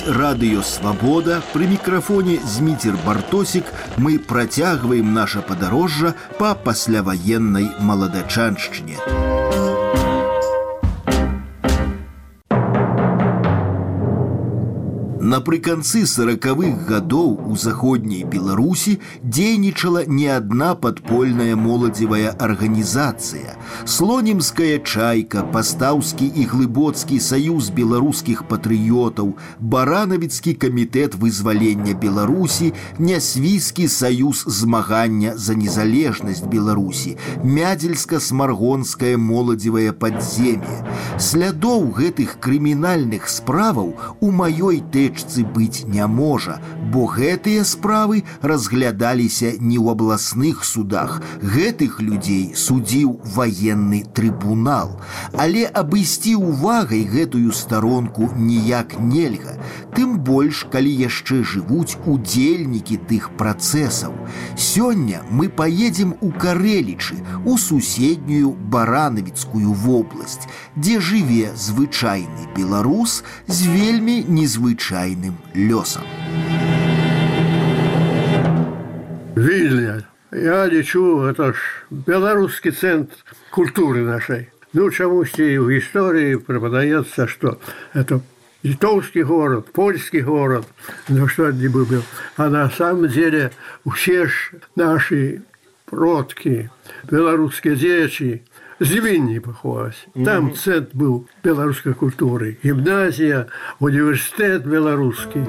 радыё «Свабода», пры мікрафоне Зміцер Бартосік. Мы працягваем наша падарожжа па пасляваеннай маладачаншчыне. Напрыканцы 40-х гадоў у заходняй Беларусі дзейнічала не адна падпольная моладзевая арганізацыя. Слонімская чайка, Пастаўскі і Глыбоцкі саюз беларускіх патрыётаў, Баранавіцкі камітэт вызвалення Беларусі, Нясвійскі саюз змагання за незалежнасць Беларусі, Мядзельска-смаргонскае моладзевае падзем'е. Слядоў гэтых крымінальных справаў у маёй тэчцы быць не можа, бо гэтыя справы разглядаліся не ў абласных судах. Гэтых людзей судзіў ваенны трыбунал. Але абысці увагай гэтую старонку ніяк нельга. Тым больш, калі яшчэ жывуць удзельнікі тых працэсаў. Сёння мы паедзем у Карэлічы, у суседнюю Баранавіцкую вобласць, дзе жыве звычайны беларус з вельмі незвычайным лёсам. Вільня. Я лічу, это ж беларускі цэнтр культуры нашай. Ну, чамусьці ў гісторыі преподаецца, што это литовский город, польский город, ну что не был. А на самом деле все наши продки, белорусские дети, з Вільні паходзяць. Там центр был белорусской культуры, гимназия, университет белорусский.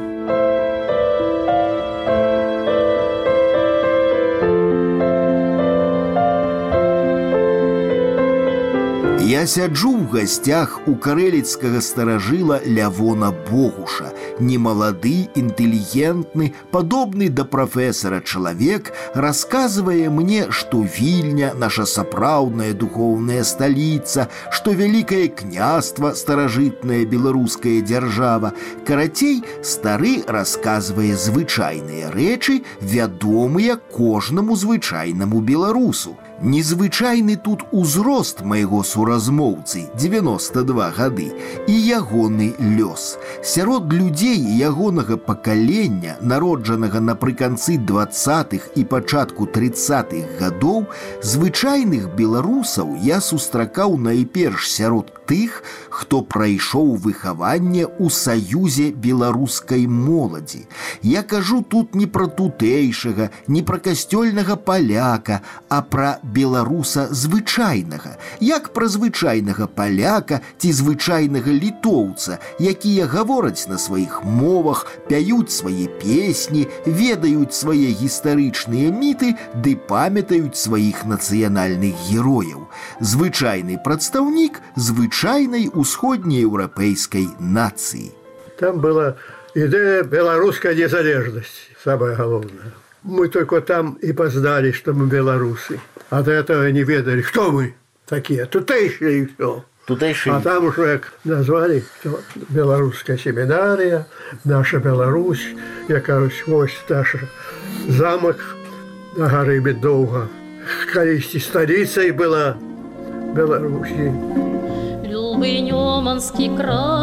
Я сяджу ў гасцях у карэліцкага старажыла Лявона Богуша. Немалады, інтэлігентны, падобны да прафесара чалавек расказвае мне, што Вільня – наша сапраўдная духоўная сталіца, што вялікае княства, старажытная беларуская дзяржава. Карацей, стары расказвае звычайныя рэчы, вядомыя кожнаму звычайнаму беларусу. Незвычайны тут узрост майго суразмоўцы, 92 гады, і ягоны лёс. Сярод людзей ягонага пакалення, народжанага напрыканцы 20-х і пачатку 30-х гадоў, звычайных беларусаў я сустракаў найперш сярод тых, хто прайшоў выхаванне ў саюзе беларускай моладзі. Я кажу тут не пра тутэйшага, не пра касцёльнага паляка, а пра беларуса звычайнага, як пра звычайнага паляка ці звычайнага літоўца, якія гавораць на сваіх мовах, пяюць свае песні, ведаюць свае гістарычныя міты ды памятаюць сваіх нацыянальных герояў. Звычайны прадстаўнік звычайнай усходнееўрапейскай нацыі. Там была идея белорусской незалежности, самое главное. Мы только там и познали, что мы белорусы. От этого не ведали, кто мы такие, тутейшие и все. Тутейшие. А там уже назвали белорусская семинария, наша Беларусь, я кажу, ось наш замок на горы Медовга. Колись столицей была Беларуси. Любый Неманский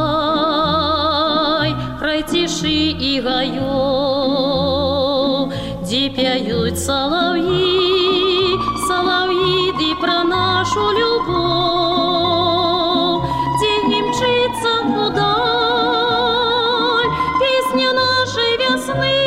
край, край тиши и гаёв, где пяют соловьи, соловьи, да про нашу любовь, где им мчится вдаль песня нашей весны.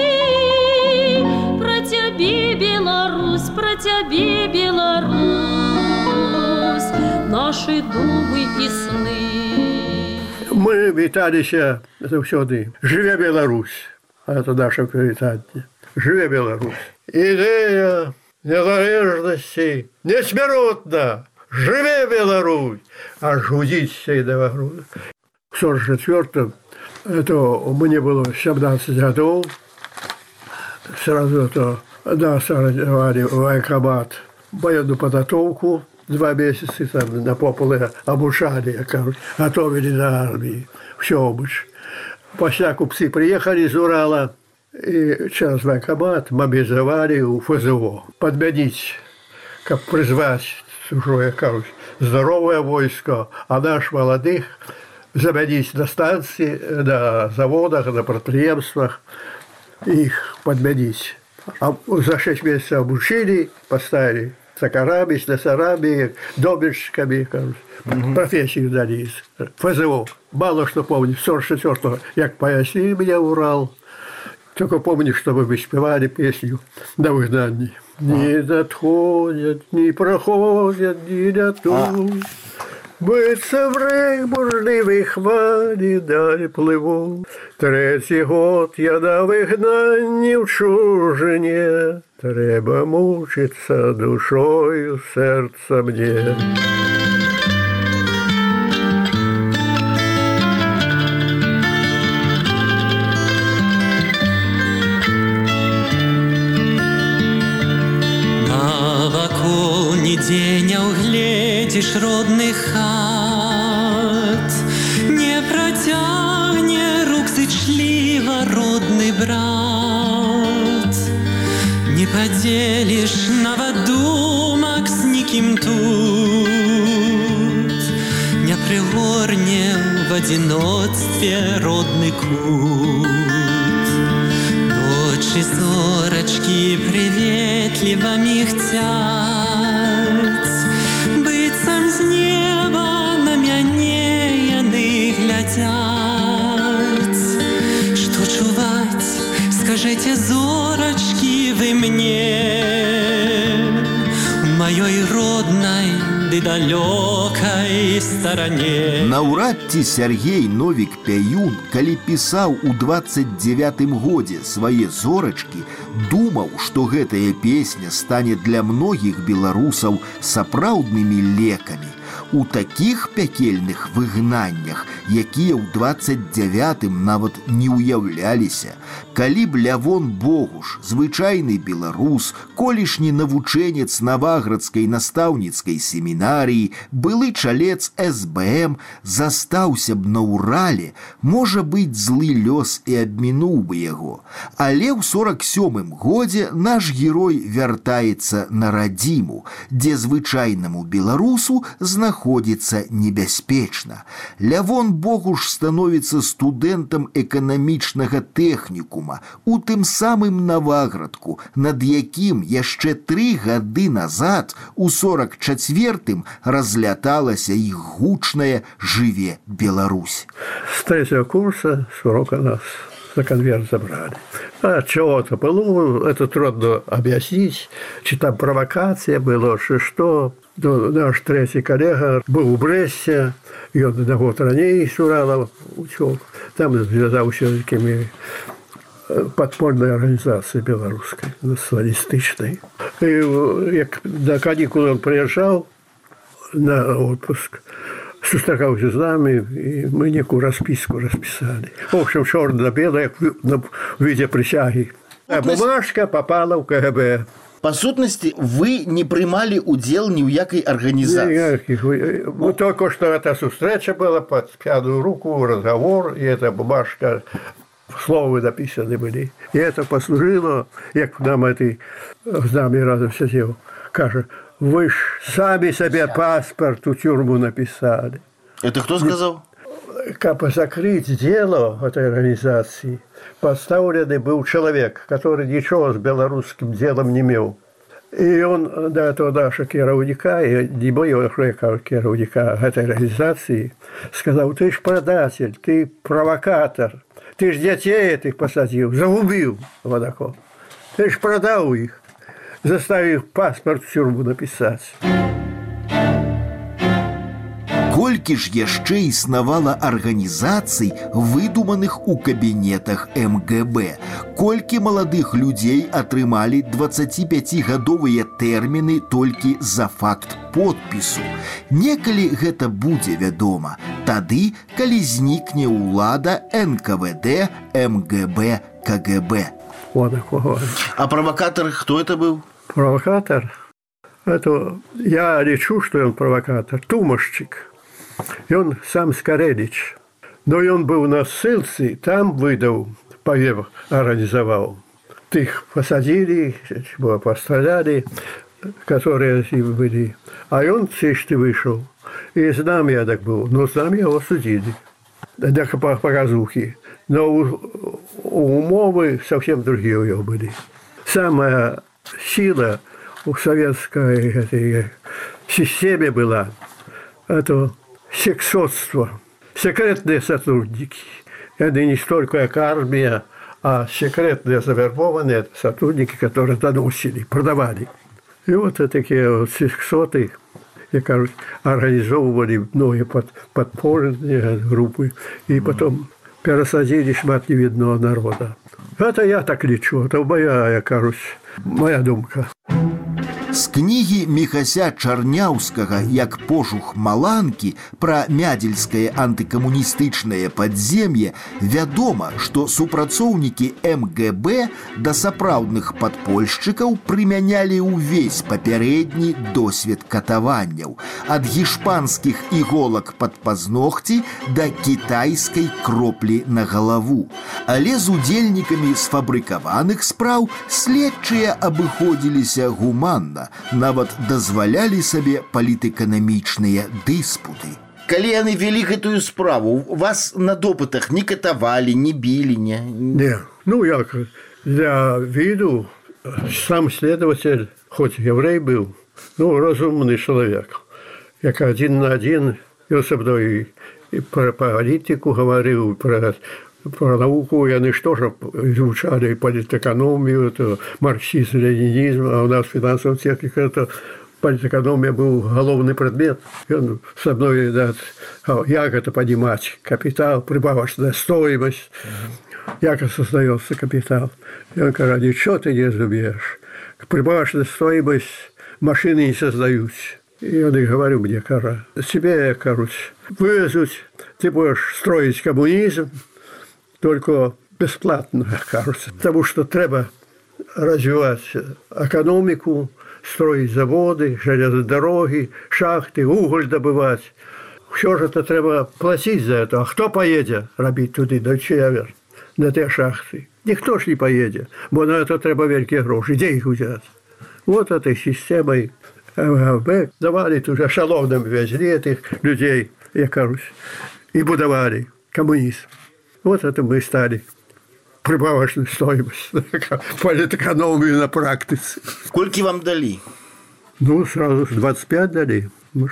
Про тебе, Беларусь, про тебе, Беларусь, наши думы и сны. Мы віталіся заўсёды. Жыве Беларусь. Это наше прывітанне. Жыве Беларусь. Идея незалежности несмяротна. Жыве Беларусь. Аж гудзіць і да вагруна. В 44-м это мне было 17 годов. Сразу то нас организовали в военкомат военную подготовку. 2 месяца там на популе обучали, готовили на армии. Все обуч. После купцы приехали из Урала и через военкомат мобилизовали у ФЗО. Подменить, как призвать, уже, здоровое войско, а наш молодых заменить на станции, на заводах, на предприятиях, их подменить. А за 6 месяцев обучили, поставили токарами, слесарами, домельщиками, профессию дали. ФЗО. Мало что помню. 44-го, як поясни меня Урал. Только помню, что мы спевали песню на выгнании. Не надходят, не проходят, не летут. Биться в рейх бурливій хвалі далі пливу. 3-й год я на вигнанні в чужині. Треба мучиться душою серця мне. Нигде не угледишь родных хат, не протягне рук зычливо родный брат, не поделишь новодумок с никим тут, не пригорне в одиночестве родный кут. Ночи зорочки приветливо михтят, быццам з неба на мяне яны глядят. Что чувать, скажите, зорочки, вы мне, в моей родной ды далекой стороне. Наўрад ці Сергей Новік Пяюн, калі пісаў у 29-м годзе свае зорачкі, думаў, што гэтая песня стане для многіх беларусаў сапраўднымі лекамі. У такіх пякельных выгнаннях, якія ў 29-м нават не ўяўляліся, калі б Лявон Богуш, звычайны беларус, колішні навучэнец Наваградскай настаўніцкай семінарыі, былы чалец СБМ, застаўся б на Урале, можа быць, злы лёс і абмінуў бы яго. Але ў 47-м годзе наш герой вяртаецца на радзіму, дзе звычайнаму беларусу знаходзіцца небяспечна. Лявон Богуш становіцца студэнтам эканамічнага тэхнікума у тым самым Наваградку, над якім яшчэ 3 гады назад, у 44-м, разляталася іх гучная «Жыве Беларусь». С 3-го курса с урока нас за конверт забрали. А чего-то было, это трудно объяснить, чи там провокация была, что. Наш 3-й коллега был у Бресте, и он на год ранее с Урала учил. Там связался с такими подпольной организацией белорусской, националистичной. И на каникулы он приезжал на отпуск, сустракался с нами, и мы некую расписку расписали. В общем, черно-белое в виде присяги. А бумажка попала в КГБ. По сутности, вы не принимали удел ни в якой организации. Ну, только что эта встреча была под пьяную руку, разговор, и эта бумажка, слова написаны были. И это послужило, как нам этой с нами разом сидел, каже, вы ж сами себе паспорт у тюрьму написали. Это кто сказал? Как закрыть дело этой организации, поставленный был человек, который ничего с белорусским делом не имел. И он до этого нашего керовника, и не моего керовника этой организации, сказал, ты ж предатель, ты провокатор, ты ж детей этих посадил, загубил водокол, ты ж продал их, заставив паспорт в тюрьму написать. Колькі ж яшчэ існавала арганізацый, выдуманых у кабінетах МГБ, колькі маладых людзей атрымалі 25гадовыя тэрміны толькі за факт подпісу. Некалі гэта будзе вядома, тады, калі знікне ўлада НКВД, МГБ, КГБ. А провокатор кто это был? Провокатор? Это я лечу, что он провокатор. Тумашчик. И он сам Скорелич. Но и он был на ссылке, там выдал, повев организовал. Их посадили, постреляли, которые были. А он чисто вышел. И знамя так был. Но знамя его судили. для показухи. Но умовы совсем другие у него были. Самая сила в советской этой системе была это сексотство, секретные сотрудники. Это не столько как армия, а секретные завербованные сотрудники, которые доносили, продавали. И вот такие вот сексоты, кажется, организовывали многие подпольные группы, и потом пересадили шмат невидного народа. Это я так лечу, это моя думка. З кнігі Міхася Чарняўскага «Як пожух маланкі» пра мядзельскае антыкамуністычнае падзем'е вядома, што супрацоўнікі МГБ да сапраўдных падпольшчыкаў прымянялі ўвесь папярэдні досвед катаванняў. Ад гішпанскіх іголак пад пазногці да кітайскай кроплі на галаву. Але з удзельнікамі сфабрыкаваных спраў следчыя абыходзіліся гуманна, нават дазвалялі сабе палітэканамічныя дыспуты. Калі яны вялі гэтую справу, вас на допытах не катавалі, не білі, не? Не, як для виду сам следователь, хоть еврей был, разумный человек, як один на один, и особенно и про политику говорил, про науку, яны что же изучали политэкономию, это марксизм, ленинизм, а у нас финансовая техника, это политэкономия был головный предмет. И он со мной, как это понимать, капитал, прибавочная стоимость, как создается капитал. И он говорит, ничего ты не разумеешь, прибавочная стоимость машины не создаются. И я говорю мне, тебе, вывезут, ты будешь строить коммунизм, только бесплатно, кажется. Потому что треба развивать экономику, строить заводы, железные дороги, шахты, уголь добывать. Все же это треба платить за это. А кто поедет робить туди, до север, на те шахты? Никто ж не поедет. Бо на это треба великие гроши. Где их взять? Вот этой системой МГБ давали уже шаловным везли этих людей, я кажусь, и будовали коммунизм. Вот это мы стали прибавочную стоимость, политэкономию на практике. Кольки вам дали? Сразу 25 дали.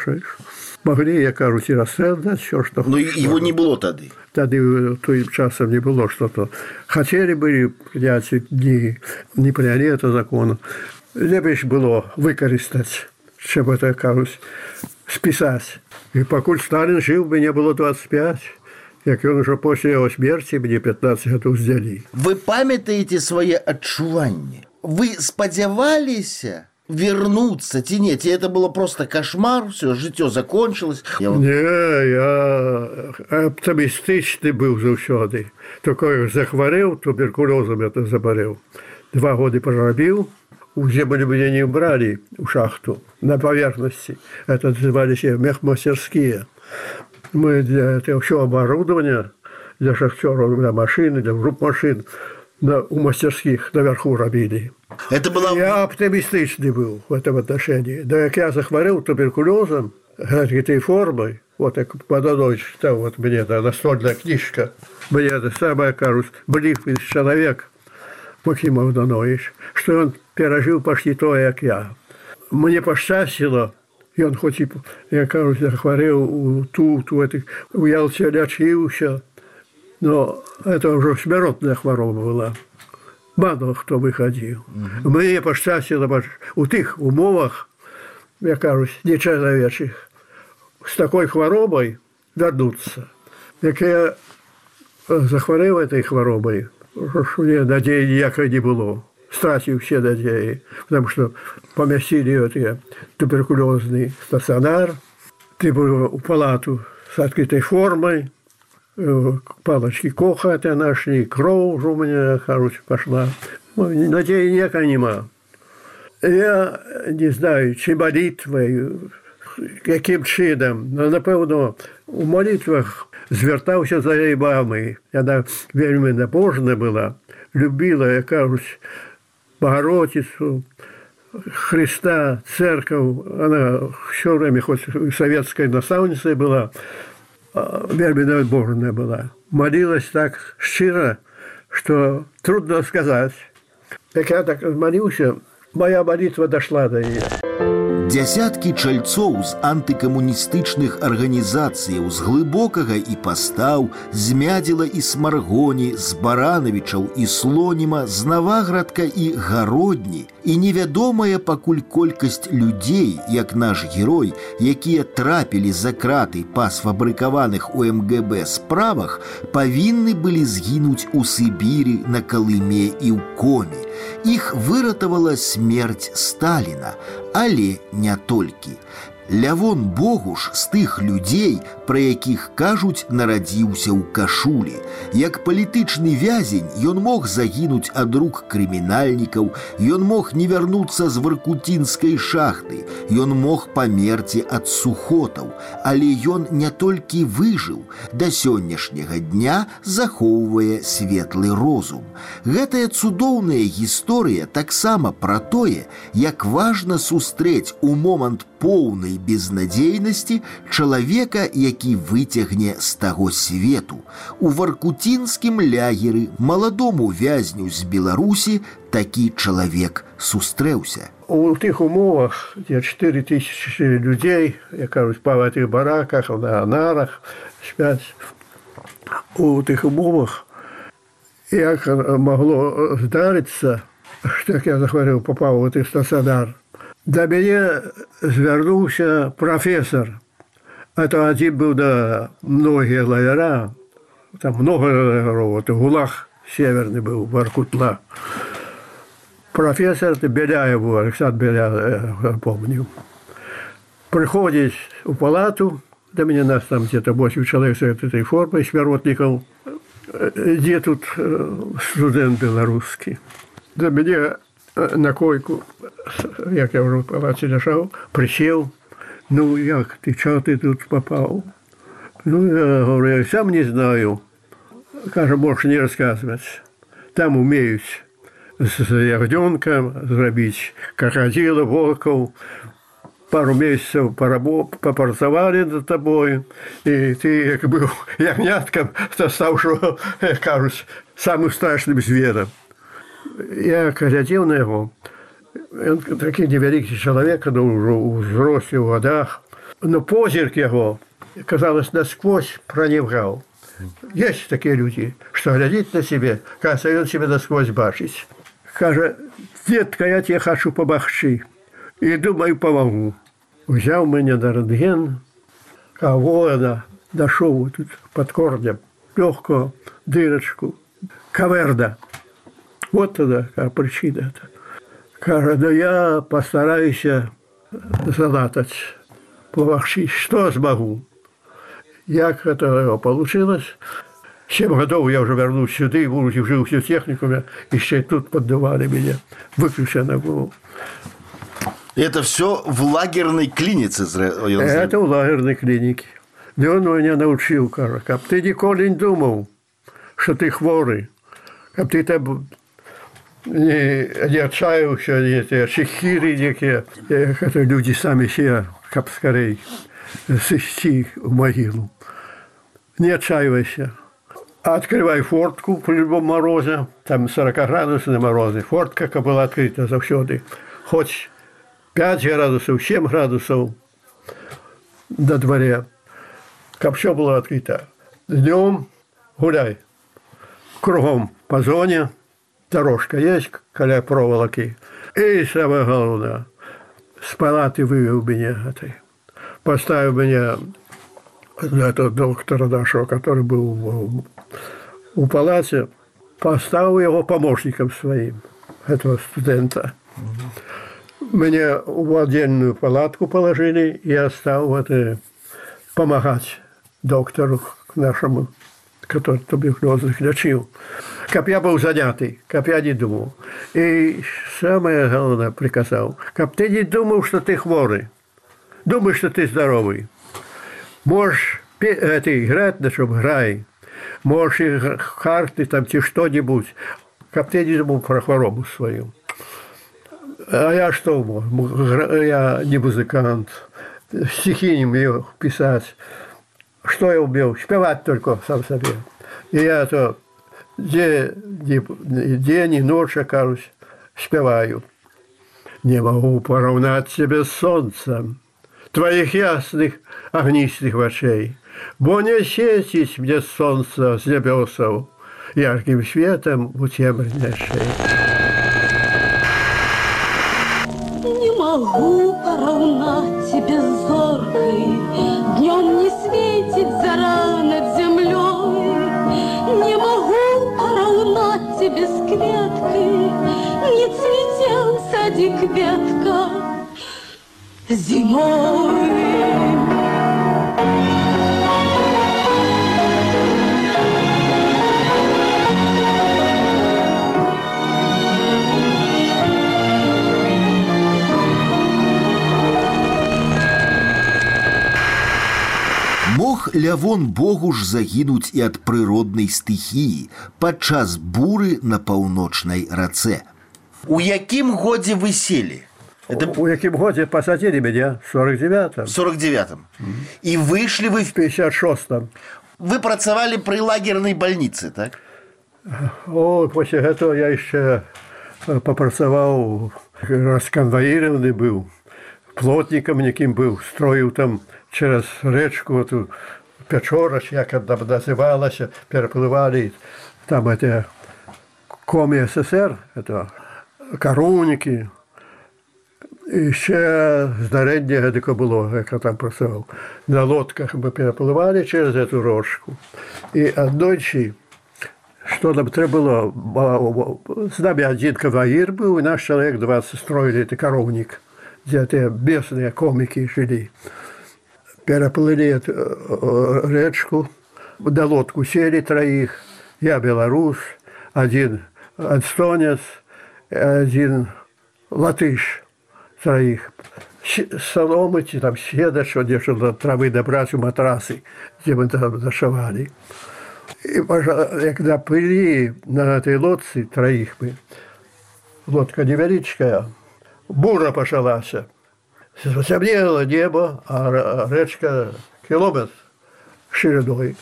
Могли, я кажусь, и расстрел дать, все, что... Но его не было тогда? Тогда той часом не было что-то. Хотели были принять, не приняли это закон. Лепше было выкористать, чем это, кажусь, списать. И покуль Сталин жил, мне было 25. Як ён ужо пасля яго смерці мне 15 гадоў здзялі. Вы памятаеце свае адчуванні? Вы спадзяваліся вернуцца ці не? Ці это было просто кошмар, все, жыццё закончилось? Не, я аптымістычны быў заўсёды. Только захварэў, туберкулёзам это забарэў. 2 годы прарабіў, у землю меня не брали у шахту на поверхности. Это назывались мехмастерские. Мы для этого все оборудование, для шахтеров, для машин, для групп машин у мастерских наверху робили. Это было... Я оптимистичный был в этом отношении. Да как я захворел туберкулезом, этой формой, вот как Подонович читал, вот мне настольная книжка, мне это самое, кажется, близкий человек, Максим Подонович, что он пережил почти то, как я. Мне пощастило. Ён хоць і, я кажу, захварэў у Ялце лячыўся, но это ўжо смяротная хвароба была. Мало хто выхадзіў. Мне пашчасціла у тых умовах, я кажу, нечалавечых, з такой хваробай вярнуцца. Як я захварэў этой хваробай, мне надзеі ніякай не было. Стратил все надеи, потому что поместили эти туберкулезный стационар, ты был в палату с открытой формой, палочки Коха это нашли, кровь у меня, пошла. Надеи никакой нема. Я не знаю, чи молитвой, каким чином, но, напевно, у молитвах звертався за її мамою. Вона вельми набожна була, любила, я кажуть, Богородицу, Христа, церковь. Она все время, хоть советской наставницей была, вельми набожная была. Молилась так щиро, что трудно сказать. Так я так молился, моя молитва дошла до нее. Дзясяткі чальцоў з антыкамуністычных арганізацыяў з глыбокага і пастаў, з Мядзела і Смаргоні, з Баранавічаў і Слоніма, з Наваградка і Гародні, і невядомая пакуль колькасць людзей, як наш герой, якія трапілі за краты па сфабрыкаваных у МГБ справах, павінны былі згінуць у Сібіры, на Калыме і ў Коме. Іх выратавала смерць Сталіна, але не толькі. Лявон Богуш з тых людзей, пра якіх кажуць, нарадзіўся ў кашулі. Як палітычны вязень ён мог загінуць ад рук крымінальнікаў, ён мог не вярнуцца з варкуцінскай шахты, ён мог памерці ад сухотаў, але ён не толькі выжыў, да сённяшняга дня захоўвае светлы розум. Гэтая цудоўная гісторыя таксама пра тое, як важна сустрэць у момант поўнай безнадзейнасці чалавека, які выцягне з таго свету. У варкуцінскім лягеры маладому вязню з Беларусі такі чалавек сустрэўся. У тых умовах, дзе 4000 людзей, як кажуць, па гэтых бараках, на нарах спяць, у тых умовах, як магло здарыцца, што як я захварэў, папаў у гэты стацыянар, да мяне звярнуўся прафесор. Это адзін быў да многія лагера, там много лагеров, это ГУЛАГ северны быў, Воркутла. Профессор Беляев, Александр Беляев, помню. Приходит в палату, до меня нас там где-то 8 человек с этой формой, смиротников, где тут студент белорусский. До меня на койку, як я вже в палаці лежав, присів. Ну, як ти, чого ти тут попав? Ну, я говорю, я сам не знаю. Каже, можеш не розказувати. Там умеють з ягненком зробити крокодила, волков. Пару месяцев попрацювали над тобою, і ти, як був ягнятком, то став, що, кажуть, самим страшним звіром. Я глядел на его, он такой невеликий человек, но уже в взрослых годах, но позирк его, казалось, насквозь проникал. Есть такие люди, что глядит на себя, кажется, он себя насквозь бачит. Скажет, детка, я тебе хочу помогчи, и думаю, помогу. Взял меня на рентген, воина, дошел тут под корнем, легкую дырочку, каверда. Вот тогда причина. Каже, да я постараюсь залатать, помогчи, что смогу. Як это получилось? 7 годов я уже вернусь сюда, и будучи жил в техникуме, еще тут поддавали меня, выключено было. Это все в лагерной клинице? Это в лагерной клинике. И он меня научил, каже, как ты никогда не думал, что ты хворый, как ты там не отчаявся, не чехири, які, это люди сами себе, как скорее, сысти в могилу. Не отчаивайся. Открывай фортку при любом морозе, там 40-градусные морозы. Фортка была открыта завсёды. Хоть 5 градусов, 7 градусов на дворе. Как все было открыто. Днем гуляй. Кругом по зоне. Дорожка есть, коля проволоки. И самое главное, с палаты вывел меня этой. Поставил меня этого доктора нашего, который был у палате, поставил его помощником своим, этого студента. Меня в отдельную палатку положили, и я стал помогать доктору нашему, который туберкулезных лечил. Как я был занятый, как я не думал. И самое главное приказал, как ты не думал, что ты хворый, думаешь, что ты здоровый. Можешь играть, на чем играй. Можешь карты там, что-нибудь. Как ты не думал про хворобу свою. А я что мог? Я не музыкант. Стихи не умею писать. что я умел? Спевать только сам себе. И я то день и ночь, кажусь, спеваю. Не могу поравнать себе с солнцем твоих ясных огнистых очей, бо не светить мне солнце с небесов ярким светом у темренейшей. Не могу поравнать тебе с зоркой, днем не светит зара над землей. Не могу поравнать тебе с клеткой, не цветел садик ветка зимой. Мог Лявон Богуш загінуць і ад прыроднай стыхіі падчас буры на паўночнай рацэ. У якім годзе вы селі? У якім годзе посадили меня? В 49-м. В 49-м. І выйшлі вы В 56-м. Вы працавалі пры лагернай бальніцы, так? О, после этого я еще попрацаваў, расконвоированы был, плотником неким был, строил там через речку, эту Печорач, як она называлась, переплывали там это Коми СССР, это коровники. І ще здарення таке було, як я там працював. На лодках ми перепливали через эту річку. І одночі, що нам треба було, з нами один конвоїр був, і наш чоловік 20 строили это коровник, где те местные комики жили. Переплыли эту речку, на лодку сели троих, я белорус, один эстонец, один латыш. Троих. Соломы, там седа, что держали травы добрать у матрасы, где мы там зашивали. И когда плыли на этой лодце троих мы, лодка невеличкая, бура пошалась. Темнело небо, а речка километр шириной.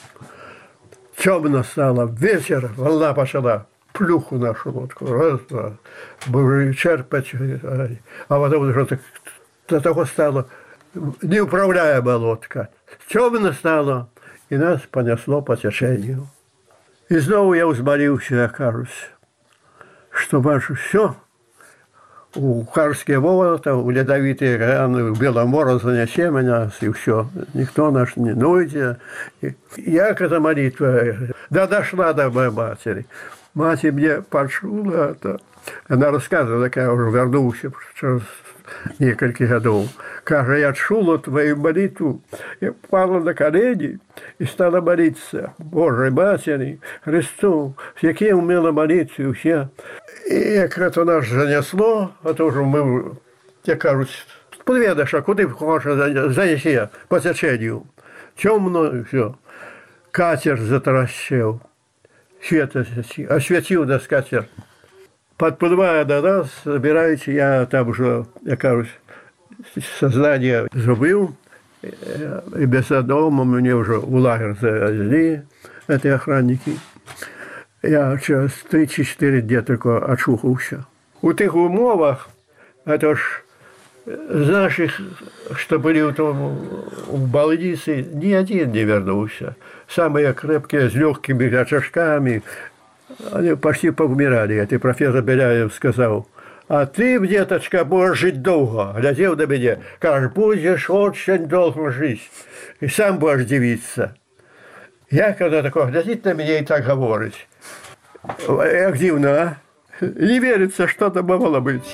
Темно стало, ветер, волна пошла. Плюху нашу лодку, раз, два, будем черпать, а потом уже до того стало неуправляемая лодка. Темно стало, и нас понесло по течению. И снова я взмолился, кажусь, что ваше все, у Харские ворота, у ледовитые океаны, у Беломора занесе меня, и все. Никто наш не нойдет. Я к этой молитве, да дошла до моей матери. Мать мне почула это. Она рассказывала, как я уже вернулся через несколько годов. Как я чула твою молитву, я пала на колени и стала молиться Божьей Матери, Христу, с яким умела молиться и все. И как это нас занесло, а то уже мы, я кажусь, подведешь, а куда хочешь занеси по течению. Темно и все. Катер затаращил. Свет осветил на скатер. Подплывая до нас, забираете, я там уже, я кажусь, сознание забыл, и без одного мне уже в лагерь завезли, эти охранники. Я через 3-4 дня только очухался. У тех умовах, это ж з наших, что были в больнице, ни один не вернулся. Самые крепкие, с легкими очажками, они почти повмирали. Это профессор Беляев сказал: а ты, деточка, будешь жить долго. Глядел на меня, как будешь очень долго жить. И сам будешь дивиться. Я, когда такой глядит на меня и так говорит, як дивно, а? Не верится, что это могло быть.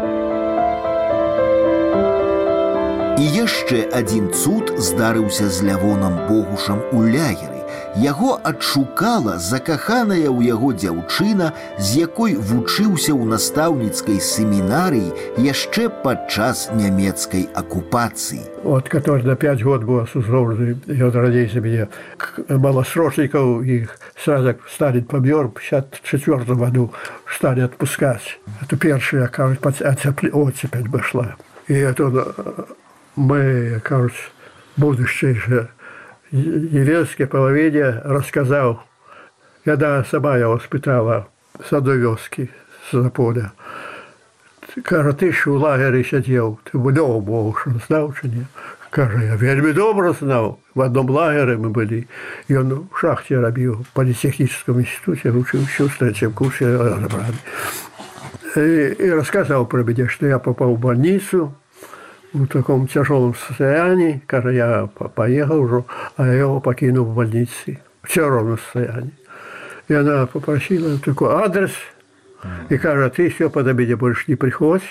І яшчэ адзін цуд здарыўся з Лявонам Богушам у лягеры. Яго адшукала закаханая ў яго дзяўчына, з якой вучыўся ў настаўніцкай семінарыі яшчэ падчас нямецкай акупацыі. Вот, который на 5 год был осужден, я родился мне, малосрочников их сразу стали побьер, в 1954 году стали отпускать. Это первая, кажется, оцепень пошла. И это мы, кажется, будущее же еврейской половине рассказал, когда сама я воспитала с одной вёски, с Заполя. Каже, ты ж у лагері сидів, ти много був, що знав чи ні? Каже, я вельми добре знав. В одному лагері ми були. І він в шахті робив, в політехнічному інституті, учився в третьем курсе разобрали. И рассказал про меня, что я попал в больницу в таком тяжелом состоянии. Каже, я поехал уже, а я его покинул в больнице в тяжелом состоянии. И она попросила такой адрес. И каже, ты все подо меня больше не приходь.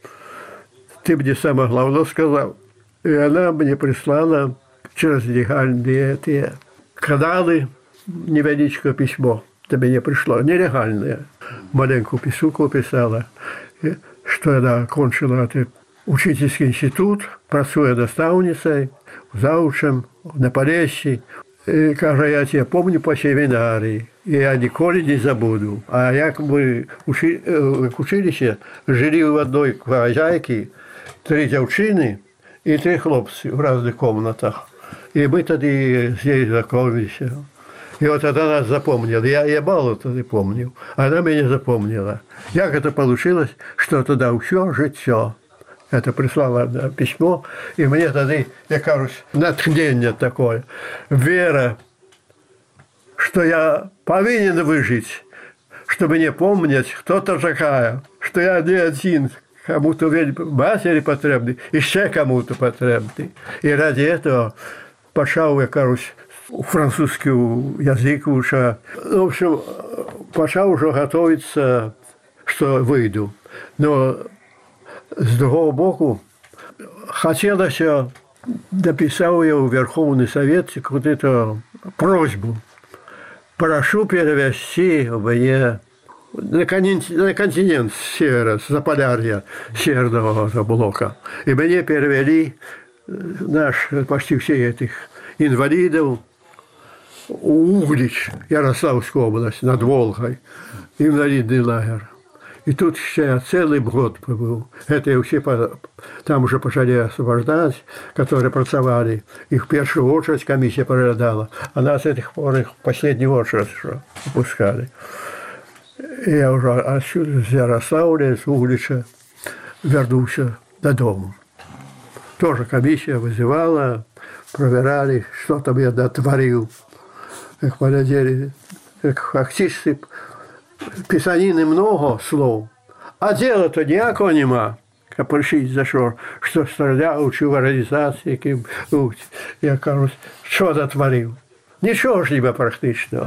Ты мне самое главное сказал. И она мне прислала через легальные эти каналы невеличкое письмо. До меня пришло нелегальное. Маленькую писуку писала, что она окончила учительский институт, працує наставницей, заучем на Полессі. И, каже, я тебя помню по семинарии, и я ніколи не забуду. А як мы в училище жили в одной хозяйке, 3 дівчини и 3 хлопці в разных комнатах. И мы тоді здесь знакомились. И вот она нас запомнила. Я мало тогда помнил. Она меня запомнила. Как это получилось, что тогда все життя. Это прислала письмо. И мне тогда, я кажусь, натхнение такое. Вера, что я повинен выжить, чтобы не помнить, кто то такая, что я не один, кому-то матери потребный, еще кому-то потребный. И ради этого пошел, я кажусь, французский язык уже. В общем, пошел уже готовиться, что выйду. Но с другого боку, хотелось, написал я в Верховный Совет какую-то просьбу. Прошу перевести мне на континент севера, Заполярья, Северного блока. И мне перевели почти все этих инвалидов Углич, Ярославская область, над Волгой, инвалидный лагерь. И тут я целый год побыл. Это я все там уже пошли освобождать, которые працевали. Их в первую очередь комиссия проглядала, а нас этих пор их в последнюю очередь выпускали. И я уже отсюда, с Ярославля, с Углича, вернулся додому. Тоже комиссия вызывала, проверяли, что там я дотворил. Как полетели, как артисты, писанины много слов, а дела-то ніякого нема. Как пришить за что стрелял, учил в организации, я кажу, что дотворил. Ничего ж ніби практичного.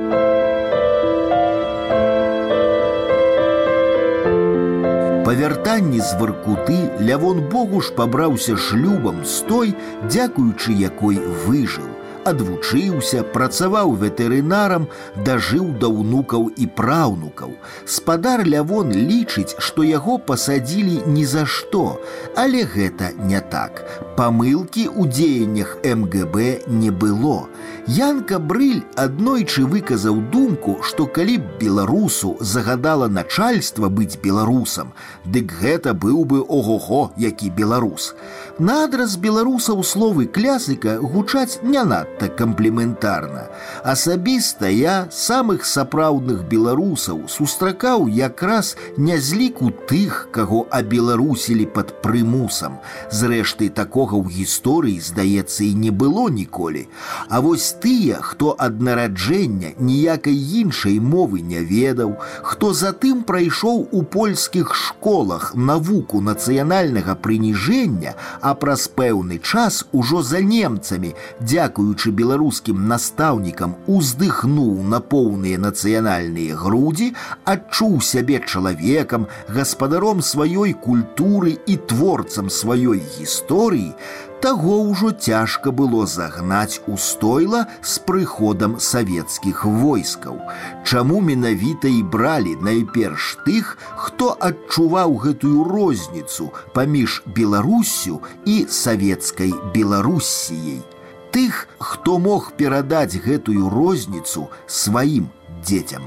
Па вяртанні з Воркуты Лявон Богуш пабраўся шлюбам з той, дзякуючы якой выжыў. Адвучыўся, працаваў ветэрынарам, дажыў да ўнукаў і праўнукаў. Спадар Лявон лічыць, што яго пасадзілі ні за што, але гэта не так. Памылкі ў дзеяннях МГБ не было. Янка Брыль аднойчы выказаў думку, што калі б беларусу загадала начальства быць беларусам, дык гэта быў бы ого-го, які беларус. На адрас беларусаў словы клясыка гучаць не надта кампліментарна. Асабіста я самых сапраўдных беларусаў сустракаў якраз не з ліку тых, каго абеларусілі пад прымусам. Зрэшты, такога ў гісторыі, здаецца, і не было ніколі. А вось тыя, хто ад нараджэння ніякай іншай мовы не ведаў, хто затым прайшоў у польскіх школах навуку нацыянальнага прыніжэння, а праз пэўны час ужо за немцамі, дзякуючы беларускім настаўнікам, уздыхнуў на поўныя нацыянальныя грудзі, адчуў сябе чалавекам, гаспадаром сваёй культуры і творцам сваёй гісторыі, таго ўжо цяжка было загнаць у стойла з прыходам савецкіх войскаў. Чаму менавіта і бралі найперш тых, хто адчуваў гэтую розніцу паміж Беларуссю і савецкай Беларуссіяй? Тых, хто мог перадаць гэтую розніцу сваім дзецям.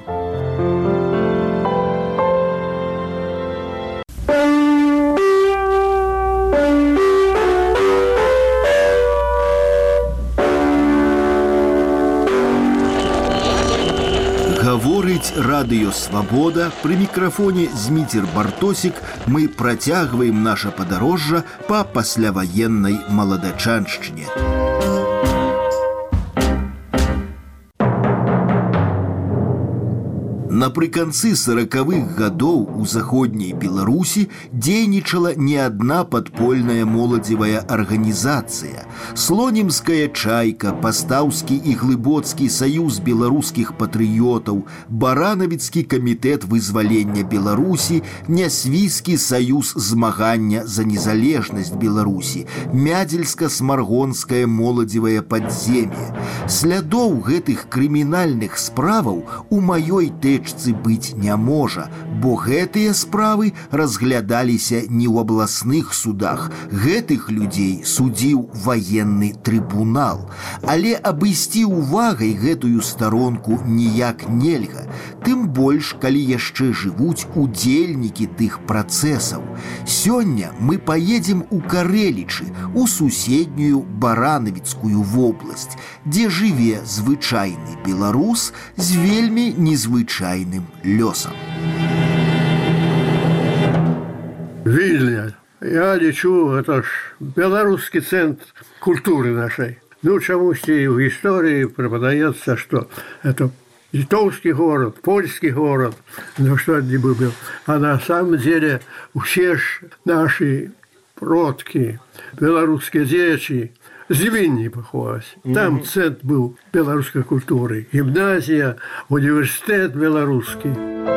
радыё «Свабода», пры мікрафоне Зміцер Бартосік. Мы працягваем наша падарожжа па пасляваеннай маладачаншчыне. Напрыканцы 40-х гадоў у заходняй Беларусі дзейнічала не адна падпольная моладзевая арганізацыя. Слонімская чайка, Пастаўскі і Глыбоцкі саюз беларускіх патрыётаў, Баранавіцкі камітэт вызвалення Беларусі, Нясвійскі саюз змагання за незалежнасць Беларусі, Мядзельска-смаргонскае моладзевае падзем'е. Слядоў гэтых крымінальных справаў у маёй тэчцы быць не можа, бо гэтыя справы разглядаліся не ў абласных судах. Гэтых людзей судзіў ваенны трыбунал. Але абысці увагай гэтую старонку ніяк нельга. Тым больш, калі яшчэ жывуць удзельнікі тых працэсаў. Сёння мы паедзем у Карэлічы, у суседнюю Баранавіцкую вобласць, дзе жыве звычайны беларус з вельмі незвычайным лёсам. Вильня. Я лечу, это ж белорусский центр культуры нашей. Ну, чамусьці в истории преподается, что это литовский город, польский город, ну что не был. А на самом деле все наши продки, белорусские дети, з Вільні паховалась. Там центр был белорусской культуры. Гимназия, университет белорусский.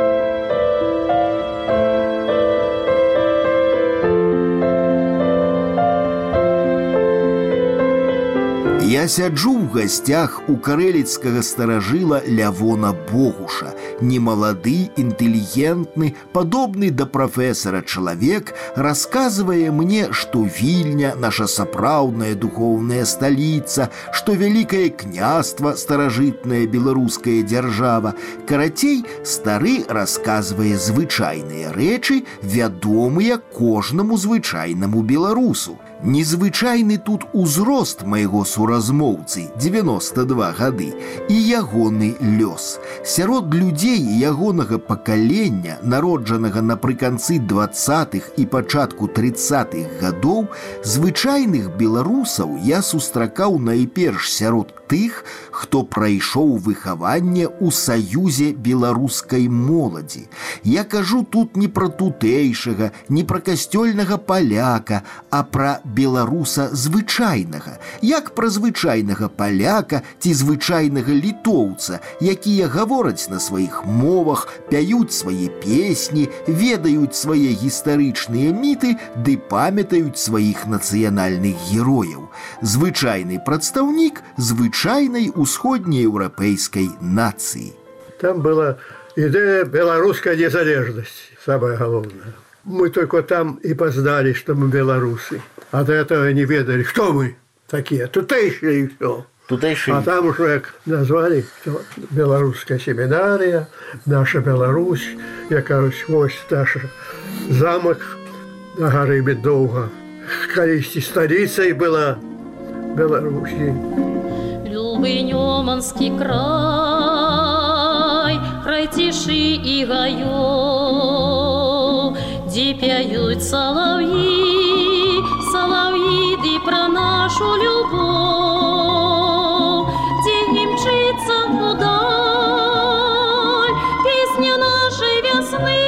Я сяджу ў гасцях у карэліцкага старажыла Лявона Богуша. Немалады, інтэлігентны, падобны да прафесара чалавек расказвае мне, што Вільня – наша сапраўдная духоўная сталіца, што вялікае княства, старажытная беларуская дзяржава. Карацей, стары расказвае звычайныя рэчы, вядомыя кожнаму звычайнаму беларусу. Незвычайны тут узрост майго суразмоўцы, 92 гады, і ягоны лёс. Сярод людзей ягонага пакалення, народжанага напрыканцы 20-х і пачатку 30-х гадоў, звычайных беларусаў я сустракаў найперш сярод тых, хто прайшоў выхаванне ў саюзе беларускай моладзі. Я кажу тут не пра тутэйшага, не пра касцёльнага паляка, а пра беларуса звычайнага, як пра звычайнага паляка ці звычайнага літоўца, якія гавораць на сваіх мовах, пяюць свае песні, ведаюць свае гістарычныя міты ды памятаюць сваіх нацыянальных герояў. Звычайны прадстаўнік звычайнай усходнееўрапейскай нацыі. Там была идея белорусской незалежности, самое главное. Мы только там и познали, что мы белорусы. А до этого не ведали, кто мы такие, тутейшие и все. Тутейшие. А там уже назвали, что белорусская семинария, наша Беларусь, я, короче, ось наш замок на горы Медовга. Колись столицей была Беларуси. Любый Неманский край, край тиши и гаёв, где пяют соловьи, соловьи, да про нашу любовь, где им мчится вдаль песня нашей весны.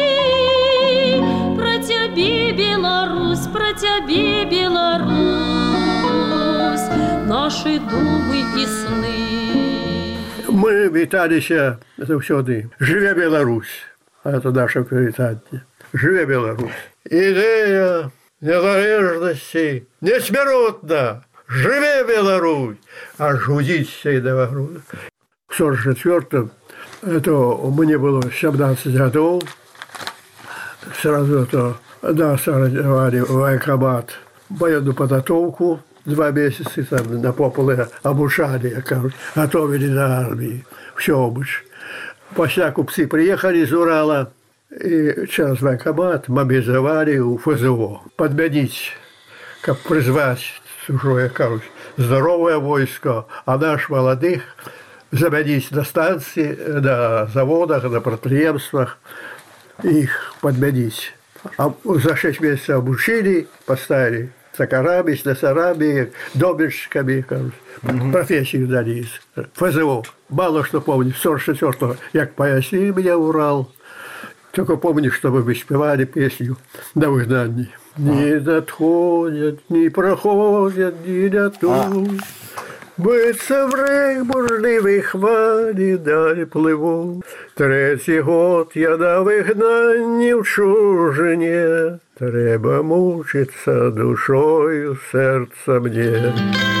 Про тебе, Беларусь, про тебе, Беларусь, наши думы и сны. Мы віталіся заўсёды. Жыве Беларусь. Это наше привітанне. Жыве Беларусь. Идея незалежности несмяротна. Жыве Беларусь. Аж гудзіцца і да груди. В 44-м это мне было 17 годов. Сразу то нас организовали в военкомат военную подготовку. 2 месяца там на популе обучали, готовили на армии. Все обуч. После купцы приехали из Урала и через военкомат мобилизовали у ФЗО. Подменить, как призвать чужое, здоровое войско, а наш молодых заменить на станции, на заводах, на предприятиях, их подменить. А за 6 месяцев обучили, поставили токарами, слесарами, домельщиками, профессию дали из ФЗО. Мало что помню, 44-го, як поясни меня Урал. Только помню, что мы спевали песню на выгнании. Не надходят, не проходят, не летут. Биться в рейх бурливій хвалі далі пливу. 3-й год я на вигнанні в чужині. Треба мучиться душою, серця мне.